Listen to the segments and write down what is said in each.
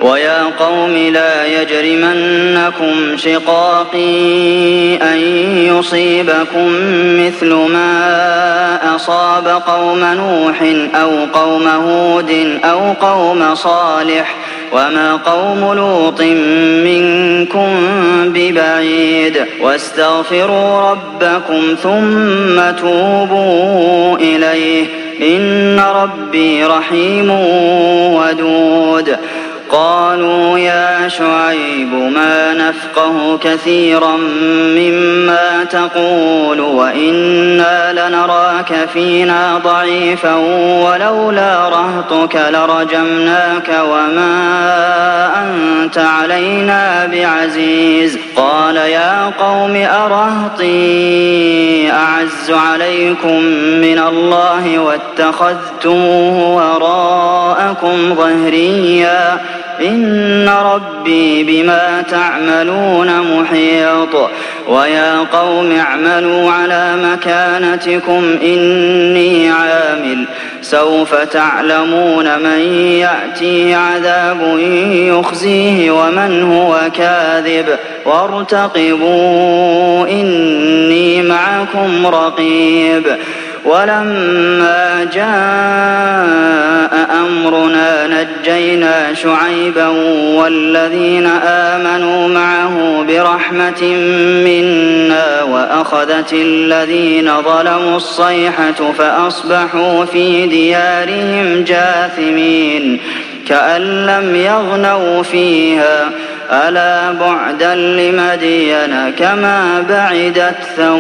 ويا قوم لا يجرمنكم شقاقي أن يصيبكم مثل ما أصاب قوم نوح أو قوم هود أو قوم صالح وما قوم لوط منكم ببعيد واستغفروا ربكم ثم توبوا إليه إن ربي رحيم ودود قالوا يا شعيب ما نفقه كثيرا مما تقول وإنا لنراك فينا ضعيفا ولولا رهطك لرجمناك وما أنت علينا بعزيز قال يا قوم أرهطي أعز عليكم من الله واتخذتموه وراءكم ظهريا إن ربي بما تعملون محيط ويا قوم اعملوا على مكانتكم إني عامل سوف تعلمون من يأتيه عذاب يخزيه ومن هو كاذب وارتقبوا إني معكم رقيب ولما جاء أمرنا نجينا شعيبا والذين آمنوا معه برحمة منا وأخذت الذين ظلموا الصيحة فأصبحوا في ديارهم جاثمين كأن لم يغنوا فيها ألا بعدا لمدين كما بعدت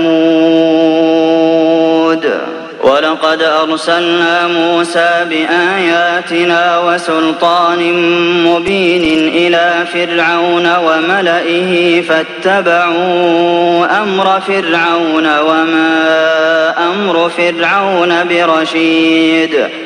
ثمود ولقد أرسلنا موسى بآياتنا وسلطان مبين إلى فرعون وملئه فاتبعوا أمر فرعون وما أمر فرعون برشيد